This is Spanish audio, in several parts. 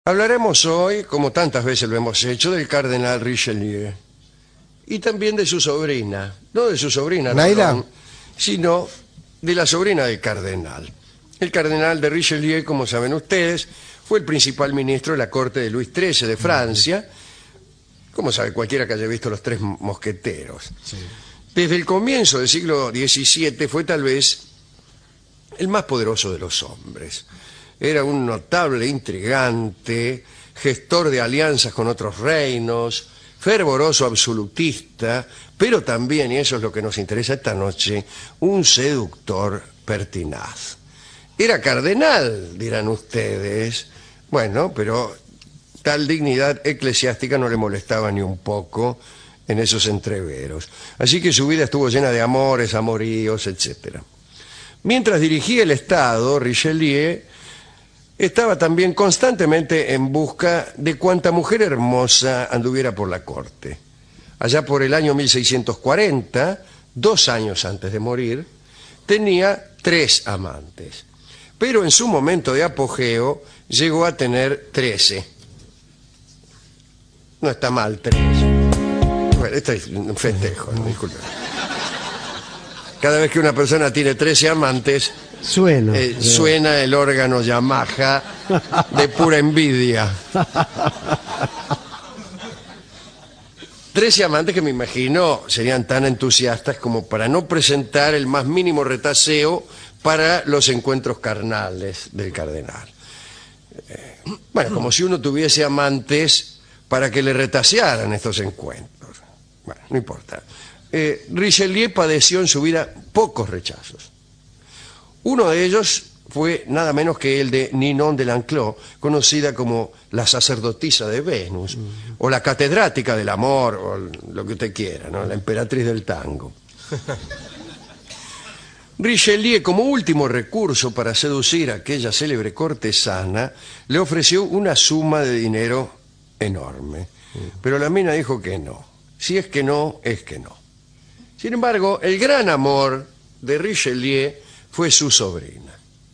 Hablaremos hoy, como tantas veces lo hemos hecho, del cardenal Richelieu. Y también de su sobrina. No de su sobrina, ¿Naila? Rolón, sino de la sobrina del cardenal. El cardenal de Richelieu, como saben ustedes, fue el principal ministro de la corte de Luis XIII de Francia, como sabe cualquiera que haya visto Los Tres Mosqueteros. Sí. Desde el comienzo del siglo XVII fue tal vez el más poderoso de los hombres. Era un notable intrigante, gestor de alianzas con otros reinos, fervoroso absolutista, pero también, y eso es lo que nos interesa esta noche, un seductor pertinaz. Era cardenal, dirán ustedes. Bueno, pero tal dignidad eclesiástica no le molestaba ni un poco en esos entreveros. Así que su vida estuvo llena de amores, amoríos, etc. Mientras dirigía el Estado, Richelieu estaba también constantemente en busca de cuanta mujer hermosa anduviera por la corte. Allá por el año 1640, 2 años antes de morir, tenía 3 amantes. Pero en su momento de apogeo llegó a tener 13. No está mal 3. Bueno, esto es un festejo, ¿no? Disculpe. Cada vez que una persona tiene 13 amantes, suena el órgano Yamaha de pura envidia. 13 amantes que me imagino serían tan entusiastas como para no presentar el más mínimo retaseo para los encuentros carnales del cardenal. Bueno, como si uno tuviese amantes para que le retasearan estos encuentros. Bueno, no importa. Richelieu padeció en su vida pocos rechazos. Uno de ellos fue nada menos que el de Ninon de L'Enclos, conocida como la sacerdotisa de Venus, o la catedrática del amor, o lo que usted quiera, ¿no? La emperatriz del tango. Richelieu, como último recurso para seducir a aquella célebre cortesana, le ofreció una suma de dinero enorme. Pero la mina dijo que no. Si es que no, es que no. Sin embargo, el gran amor de Richelieu fue su sobrina.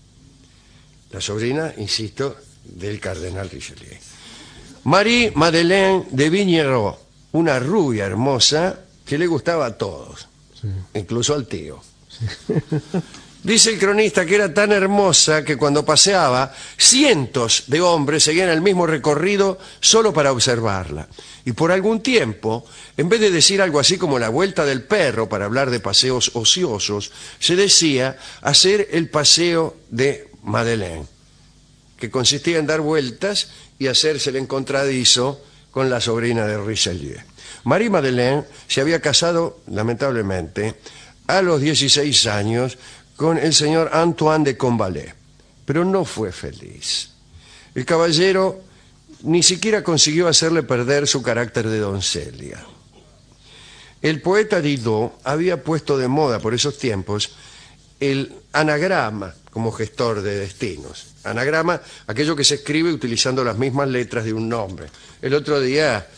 La sobrina, insisto, del cardenal Richelieu. Marie-Madeleine de Vignerot, una rubia hermosa que le gustaba a todos, sí, incluso al tío. Sí. Dice el cronista que era tan hermosa que cuando paseaba, cientos de hombres seguían el mismo recorrido solo para observarla. Y por algún tiempo, en vez de decir algo así como la vuelta del perro para hablar de paseos ociosos, se decía hacer el paseo de Madeleine, que consistía en dar vueltas y hacerse el encontradizo con la sobrina de Richelieu. Marie-Madeleine se había casado, lamentablemente, a los 16 años con el señor Antoine de Combalet, pero no fue feliz. El caballero ni siquiera consiguió hacerle perder su carácter de doncella. El poeta Didot había puesto de moda por esos tiempos el anagrama como gestor de destinos. Anagrama, aquello que se escribe utilizando las mismas letras de un nombre. El otro día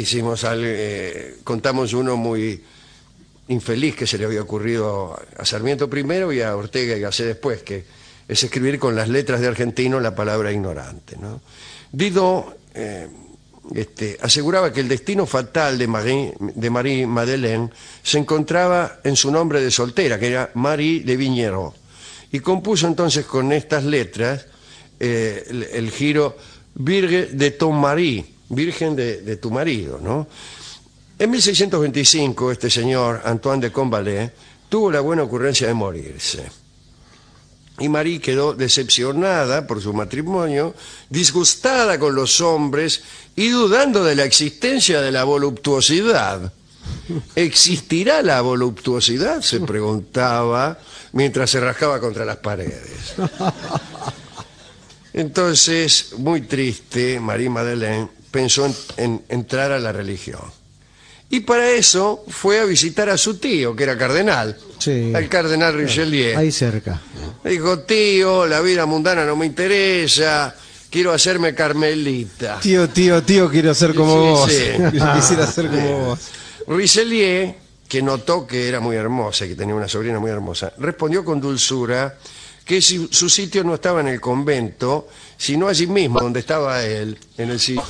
contamos uno muy infeliz que se le había ocurrido a Sarmiento primero y a Ortega y Gasset después, que es escribir con las letras de argentino la palabra ignorante, ¿no? Didot aseguraba que el destino fatal de Marie-Madeleine se encontraba en su nombre de soltera, que era Marie de Vignerot, y compuso entonces con estas letras el giro Virge de ton mari, Virgen de tu marido, ¿no? En 1625 este señor Antoine de Combalet tuvo la buena ocurrencia de morirse. Y Marie quedó decepcionada por su matrimonio, disgustada con los hombres y dudando de la existencia de la voluptuosidad. ¿Existirá la voluptuosidad?, se preguntaba mientras se rascaba contra las paredes. Entonces, muy triste, Marie-Madeleine pensó en entrar a la religión. Y para eso fue a visitar a su tío, que era cardenal, sí, al cardenal Richelieu. Ahí cerca. Le dijo: tío, la vida mundana no me interesa, quiero hacerme carmelita. Tío, quiero ser como vos. Sí. Quisiera ser como vos. Richelieu, que notó que era muy hermosa y que tenía una sobrina muy hermosa, respondió con dulzura que su sitio no estaba en el convento, sino allí mismo, donde estaba él, en el sitio.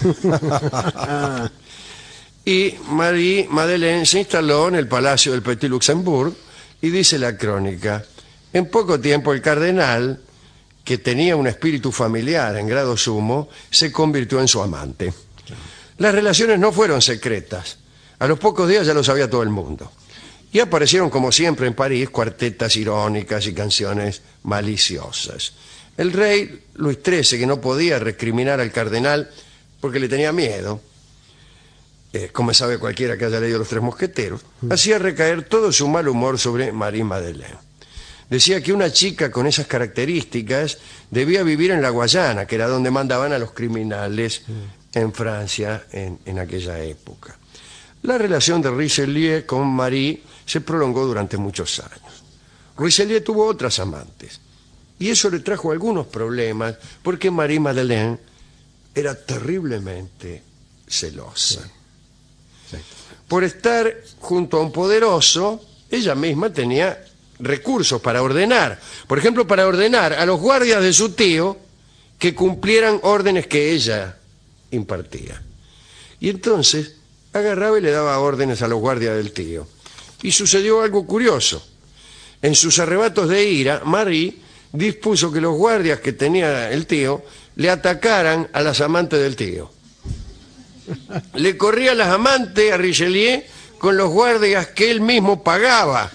Y Marie Madeleine se instaló en el palacio del Petit Luxembourg, y dice la crónica: en poco tiempo el cardenal, que tenía un espíritu familiar en grado sumo, se convirtió en su amante. Las relaciones no fueron secretas. A los pocos días ya lo sabía todo el mundo. Y aparecieron, como siempre en París, cuartetas irónicas y canciones maliciosas. El rey Luis XIII, que no podía recriminar al cardenal porque le tenía miedo, como sabe cualquiera que haya leído Los Tres Mosqueteros, hacía recaer todo su mal humor sobre Marie Madeleine. Decía que una chica con esas características debía vivir en la Guayana, que era donde mandaban a los criminales en Francia en aquella época. La relación de Richelieu con Marie se prolongó durante muchos años. Richelieu tuvo otras amantes, y eso le trajo algunos problemas, porque Marie Madeleine era terriblemente celosa. Sí. Por estar junto a un poderoso, ella misma tenía recursos para ordenar. Por ejemplo, para ordenar a los guardias de su tío que cumplieran órdenes que ella impartía. Y entonces agarraba y le daba órdenes a los guardias del tío. Y sucedió algo curioso. En sus arrebatos de ira, Marie dispuso que los guardias que tenía el tío le atacaran a las amantes del tío. Le corría a las amantes a Richelieu con los guardias que él mismo pagaba.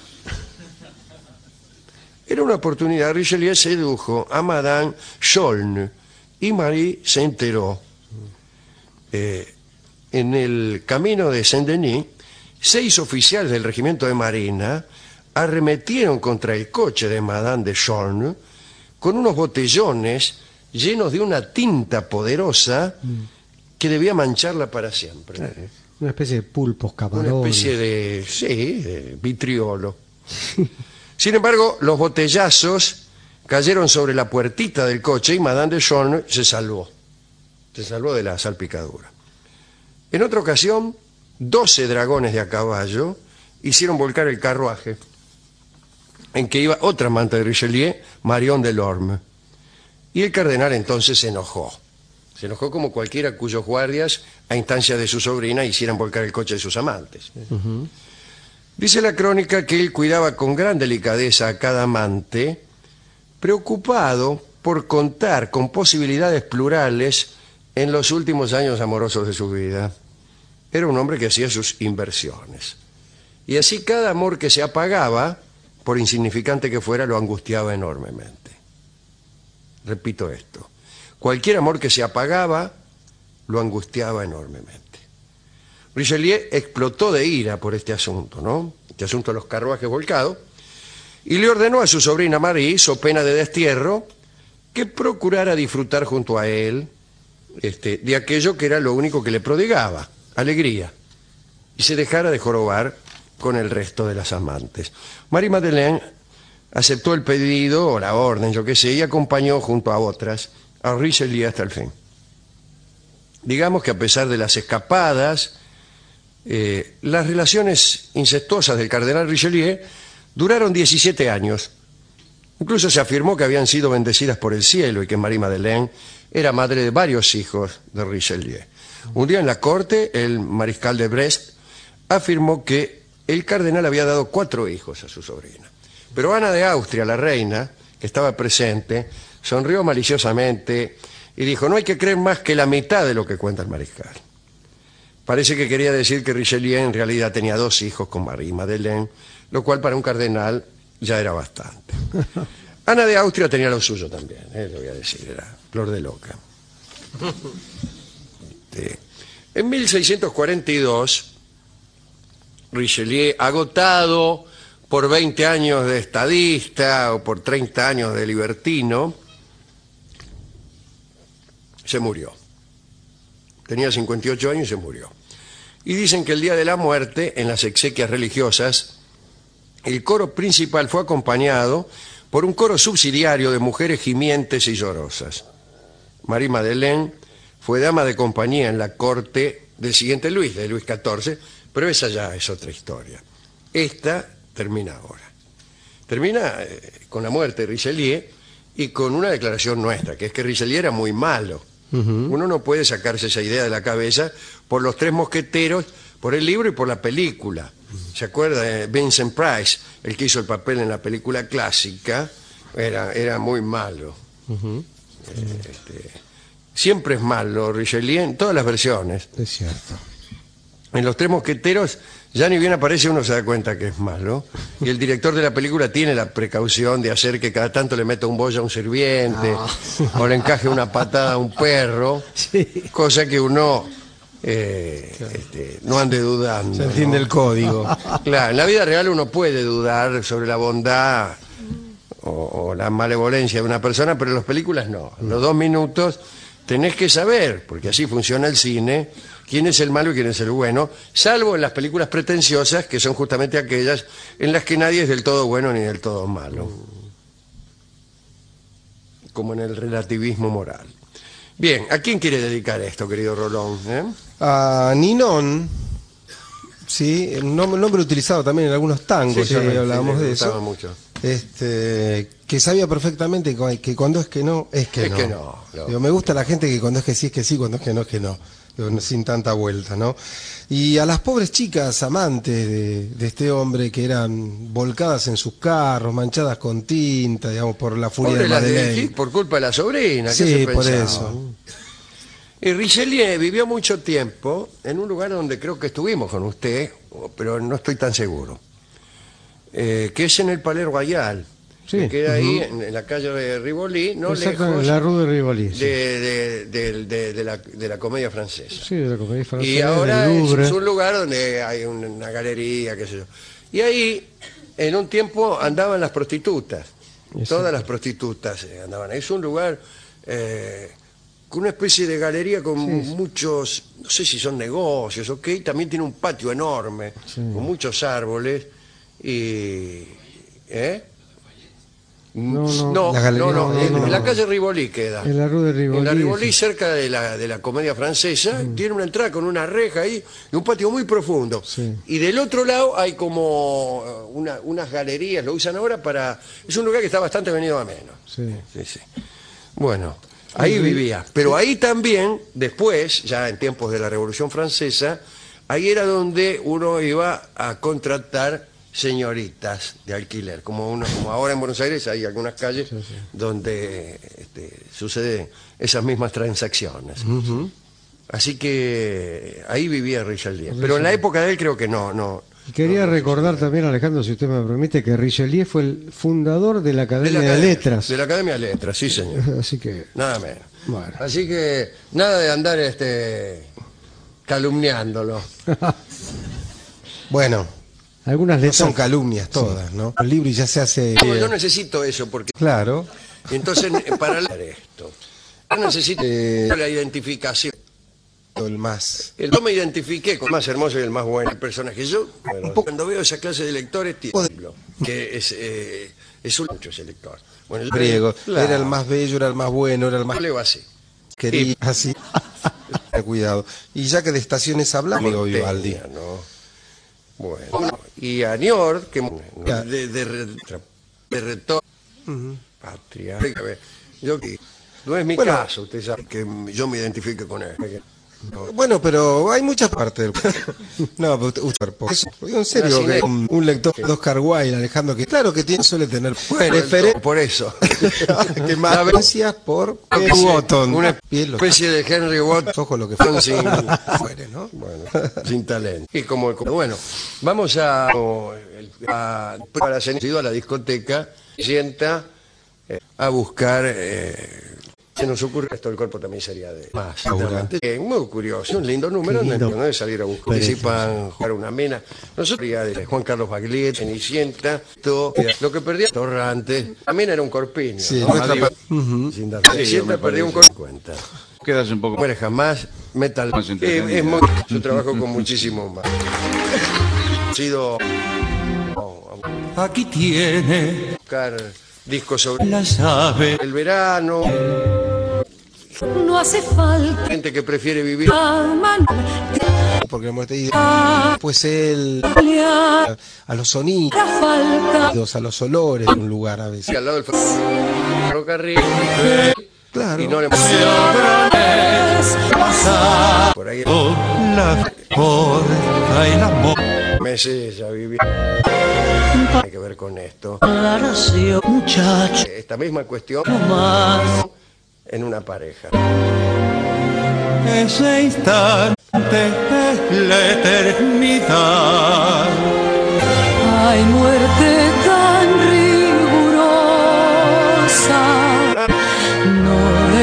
Era una oportunidad. Richelieu sedujo a Madame Chaulnes y Marie se enteró. En el camino de Saint-Denis, 6 oficiales del regimiento de marina arremetieron contra el coche de Madame de Chaulnes con unos botellones llenos de una tinta poderosa que debía mancharla para siempre. Una especie de pulpos, camarones. Una especie de, sí, de vitriolo. Sin embargo, los botellazos cayeron sobre la puertita del coche y Madame de Chaulnes se salvó. Se salvó de la salpicadura. En otra ocasión, 12 dragones de a caballo hicieron volcar el carruaje en que iba otra amante de Richelieu, Marion Delorme. Y el cardenal entonces se enojó. Se enojó como cualquiera cuyos guardias, a instancia de su sobrina, hicieran volcar el coche de sus amantes. Dice la crónica que él cuidaba con gran delicadeza a cada amante, preocupado por contar con posibilidades plurales en los últimos años amorosos de su vida. Era un hombre que hacía sus inversiones. Y así cada amor que se apagaba, por insignificante que fuera, lo angustiaba enormemente. Repito esto. Cualquier amor que se apagaba, lo angustiaba enormemente. Richelieu explotó de ira por este asunto, ¿no? Este asunto de los carruajes volcados, y le ordenó a su sobrina Marie, so pena de destierro, que procurara disfrutar junto a él de aquello que era lo único que le prodigaba, alegría, y se dejara de jorobar con el resto de las amantes. Marie Madeleine aceptó el pedido o la orden, yo qué sé, y acompañó junto a otras a Richelieu hasta el fin. Digamos que a pesar de las escapadas, las relaciones incestuosas del cardenal Richelieu duraron 17 años. Incluso se afirmó que habían sido bendecidas por el cielo y que Marie Madeleine era madre de varios hijos de Richelieu. Un día en la corte, el mariscal de Brest afirmó que el cardenal había dado 4 hijos a su sobrina. Pero Ana de Austria, la reina, que estaba presente, sonrió maliciosamente y dijo: no hay que creer más que la mitad de lo que cuenta el mariscal. Parece que quería decir que Richelieu en realidad tenía 2 hijos con Marie Madeleine, lo cual para un cardenal ya era bastante. Ana de Austria tenía lo suyo también, lo voy a decir, era flor de loca. En 1642, Richelieu, agotado por 20 años de estadista o por 30 años de libertino, se murió. Tenía 58 años y se murió. Y dicen que el día de la muerte, en las exequias religiosas, el coro principal fue acompañado por un coro subsidiario de mujeres gimientes y llorosas. Marie Madeleine fue dama de compañía en la corte del siguiente Luis, de Luis XIV, pero esa ya es otra historia. Esta termina ahora. Termina con la muerte de Richelieu y con una declaración nuestra, que es que Richelieu era muy malo. Uno no puede sacarse esa idea de la cabeza por Los Tres Mosqueteros, por el libro y por la película. ¿Se acuerda de Vincent Price, el que hizo el papel en la película clásica? Era muy malo. Siempre es malo Richelieu en todas las versiones. Es cierto. En Los Tres Mosqueteros ya ni bien aparece uno se da cuenta que es malo, y el director de la película tiene la precaución de hacer que cada tanto le meta un bollo a un sirviente o le encaje una patada a un perro, cosa que uno no ande dudando. Se entiende el código. Claro, en la vida real uno puede dudar sobre la bondad o la malevolencia de una persona, pero en las películas no. En los 2 minutos tenés que saber, porque así funciona el cine, quién es el malo y quién es el bueno, salvo en las películas pretenciosas, que son justamente aquellas en las que nadie es del todo bueno ni del todo malo. Como en el relativismo moral. Bien, ¿a quién quiere dedicar esto, querido Rolón? A Ninon, sí, un nombre utilizado también en algunos tangos, Sí, ya sí, hablábamos le de gustaba eso. mucho. Que sabía perfectamente que cuando es que no, es que Es no. que no. Digo, me gusta la gente que cuando es que sí, cuando es que no. Digo, sin tanta vuelta, ¿no? Y a las pobres chicas amantes de este hombre que eran volcadas en sus carros, manchadas con tinta, digamos, por la furia Pobre de las de Madeleine. Gil, por culpa de la sobrina. ¿qué Sí, se por pensaba? eso. Y Richelieu vivió mucho tiempo en un lugar donde creo que estuvimos con usted, pero no estoy tan seguro, que es en el Palais Royal, Sí. que queda ahí en la calle de Rivoli, no Exacto, lejos en la Rue de Rivoli. Sí. de la comedia francesa. Sí, de la comedia francesa. Y ahora del Louvre. es un lugar donde hay una galería, qué sé yo. Y ahí, en un tiempo, andaban las prostitutas. Exacto. Todas las prostitutas andaban ahí. Es un lugar con una especie de galería con muchos, no sé si son negocios o qué, también tiene un patio enorme, con muchos árboles. Y... No. La galería- no, en no. la calle Rivoli queda. En la Rue de Rivoli. En la Rivoli, sí. cerca de la comedia francesa, tiene una entrada con una reja ahí y un patio muy profundo. Sí. Y del otro lado hay como unas galerías, lo usan ahora para... Es un lugar que está bastante venido a menos. Sí. Sí. Bueno, ahí vivía. Pero ahí también, después, ya en tiempos de la Revolución Francesa, ahí era donde uno iba a contratar señoritas de alquiler, como ahora en Buenos Aires hay algunas calles donde suceden esas mismas transacciones. Así que ahí vivía Richelieu. Pero en la época de él creo que no. Y quería recordar también, Alejandro, si usted me permite, que Richelieu fue el fundador de la Academia de Letras. De la Academia de Letras, sí señor. Así que, Nada menos. bueno. Así que nada de andar calumniándolo. Bueno, algunas no letras. son calumnias todas, ¿no? El libro ya se hace... No, yo necesito eso porque Claro. entonces para leer esto yo necesito la identificación. El más... Yo me identifiqué con el más hermoso y el más bueno el personaje. Yo cuando veo esa clase de lectores que es un mucho ese lector. Bueno, yo griego. claro, Era el más bello, era el más bueno, era el más... yo leo así. Quería así. Cuidado. Y ya que de estaciones hablamos, amigo Vivaldi. Porteña, ¿no? Bueno, y a Niort, que de retorno, patria. Yo, no es mi Bueno. caso, usted sabe que yo me identifique con él. Bueno, pero hay muchas partes del... No, pero eso, en serio, que un lector de Oscar Wilde, Alejandro, que claro que suele tener Por eso. que más gracias por Wotton. Una especie de Henry Wotton Ojo lo que fue sin, fuere, ¿no? bueno, sin talento. Y bueno, vamos para ser a la discoteca, sienta a buscar... se nos ocurre esto, el cuerpo también sería de más. Muy curioso, un lindo número, no de salir a buscar. Participan, jugar una mina. Nosotros de Juan Carlos Baglietto, Cenicienta, lo que perdía Torrante, también era un corpiño. Sí, ¿no? nuestra Sin dar siempre perdía un cuenta. Quedas un poco Muere jamás, metal. Más entretenido. Es muy, su trabajo con muchísimo más. Ha sido Aquí tiene buscar discos sobre la sabe. el verano. No hace falta gente que prefiere vivir porque la muerte pues él a los sonidos, falta a los olores de un lugar a veces. al lado del ferrocarril Claro. y no le por ahí La fuerza y el amor. meses ya vivir hay que ver con esto. muchacho Esta misma cuestión más. en una pareja. Ese instante es la eternidad. Hay muerte tan rigurosa. No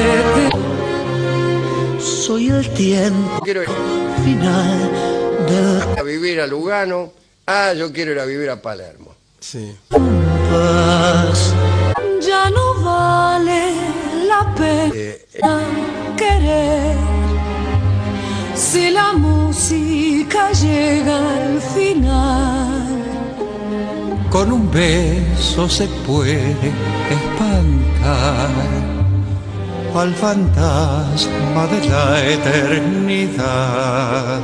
soy el tiempo Quiero ir final del a vivir a Lugano. Yo quiero ir a vivir a Palermo. Sí. compás. Ya no vale la pena querer. Si la música llega al final, Con un beso se puede espantar al fantasma de la eternidad.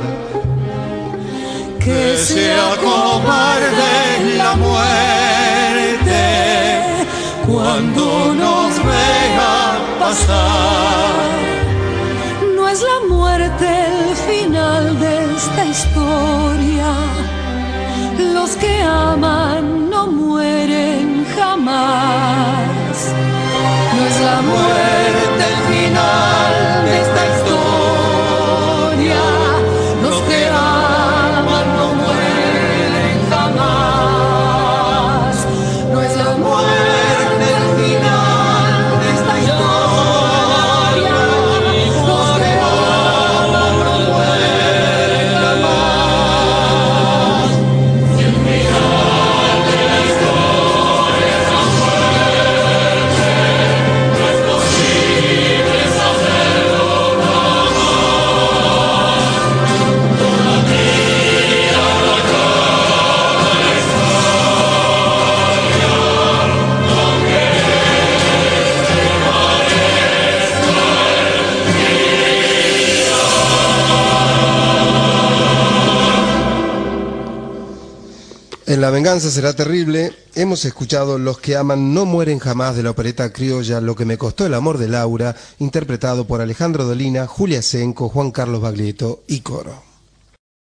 que sea cobarde la muerte cuando nos vea pasar. No es la muerte el final de esta historia. Los que aman no mueren jamás. No es la muerte el final de esta historia. Los que aman no mueren jamás. No es la muerte el final de esta historia. Los que aman no mueren jamás. En La venganza será terrible hemos escuchado Los que aman no mueren jamás de la opereta criolla Lo que me costó el amor de Laura, interpretado por Alejandro Dolina, Julia Senco, Juan Carlos Baglietto y coro.